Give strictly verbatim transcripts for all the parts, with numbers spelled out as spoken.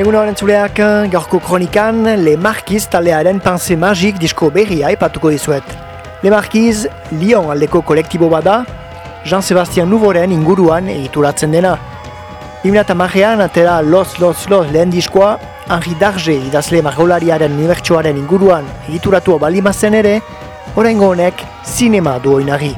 Egun horren zuleak, gaurko kronikan, Le Marquiz talearen Pensée Magique disko berria aipatuko dizuet. Le Marquiz, Lyon aldeko kolektibo bada, Jean-Sébastien Nouveauren inguruan egituratzen dena. bi mila hamarean atera Los Los Los lehen diskoa, Henri Darger idazle margolariaren unibertsoaren inguruan egituratua balimazen ere, oraingo honek zinema du oinarri.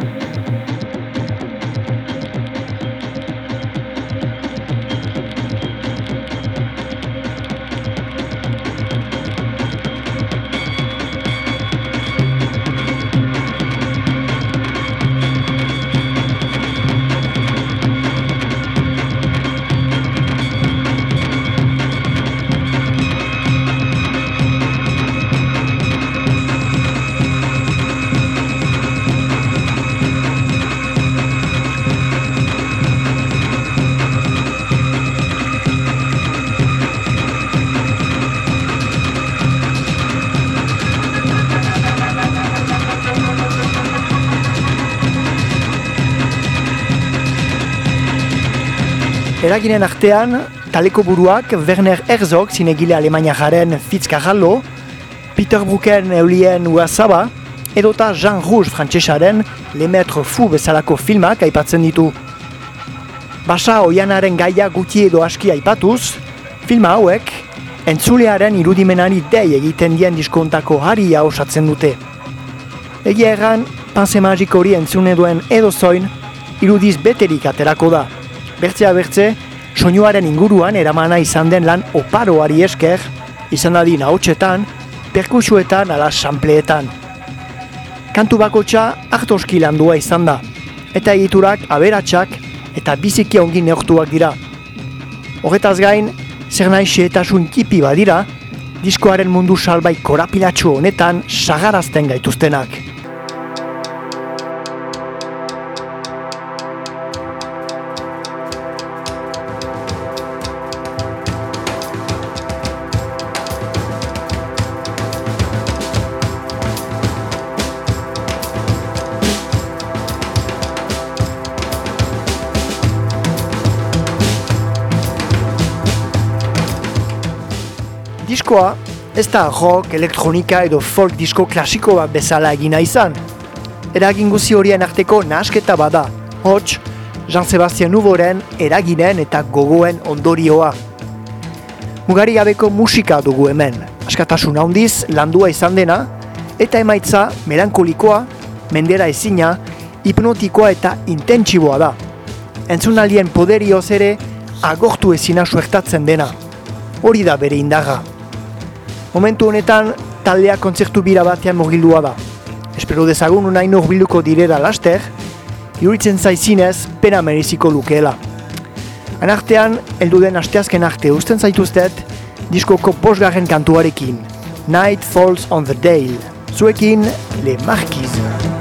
Eraginen artean, taleko buruak Werner Herzog zinegile alemaniajaren Fitz Carrallo, Peter Broeken eulien Uazaba, edota Jean Rouge frantsesaren Le Maître Fou bezalako filmak aipatzen ditu. Basa oianaren gaia gutxi edo aski aipatuz, filma hauek, entzulearen irudimenari dei egiten dien diskontako haria osatzen dute. Egia erran, Pensée Magique hori entzune duen edozoin, irudiz beterik aterako da. Bertzea bertze, soinuaren inguruan eramana izan den lan oparoari esker, izan dadin ahotsetan, perkusuetan ala sampleetan. Kantu bakotxa hartoski landua izan da, eta egiturak aberatsak eta biziki ongi neurtuak dira. Horretaz gain, zer nahi xehetasun tipi badira, diskoaren mundu salbai korapilatxu honetan sagarazten gaituztenak. Diskoa, ez da rock, elektronika edo folk disko klasiko bat bezala egina izan. Eragin guzi horien arteko nahasketa bada, hots, Jean-Sébastien Nouveauren eraginen eta gogoen ondorioa. Mugari gabeko musika dugu hemen, askatasun handiz landua izan dena, eta emaitza melankolikoa, mendera ezina, hipnotikoa eta intentsiboa da. Entzunaldien poderioz ere agortu ezina suertatzen dena. Hori da bere indarra. Momentu honetan, taldea kontzertu bira batean murgildua da. Espero dezagun unain urbiluko direra laster, iruditzen zaizinez pena mereziko lukeela. Anartean, elduden asteazken arte usten zaituztet, diskoko bosgarren kantuarekin, Night Falls on the Dale. Zuekin, Le Marquiz.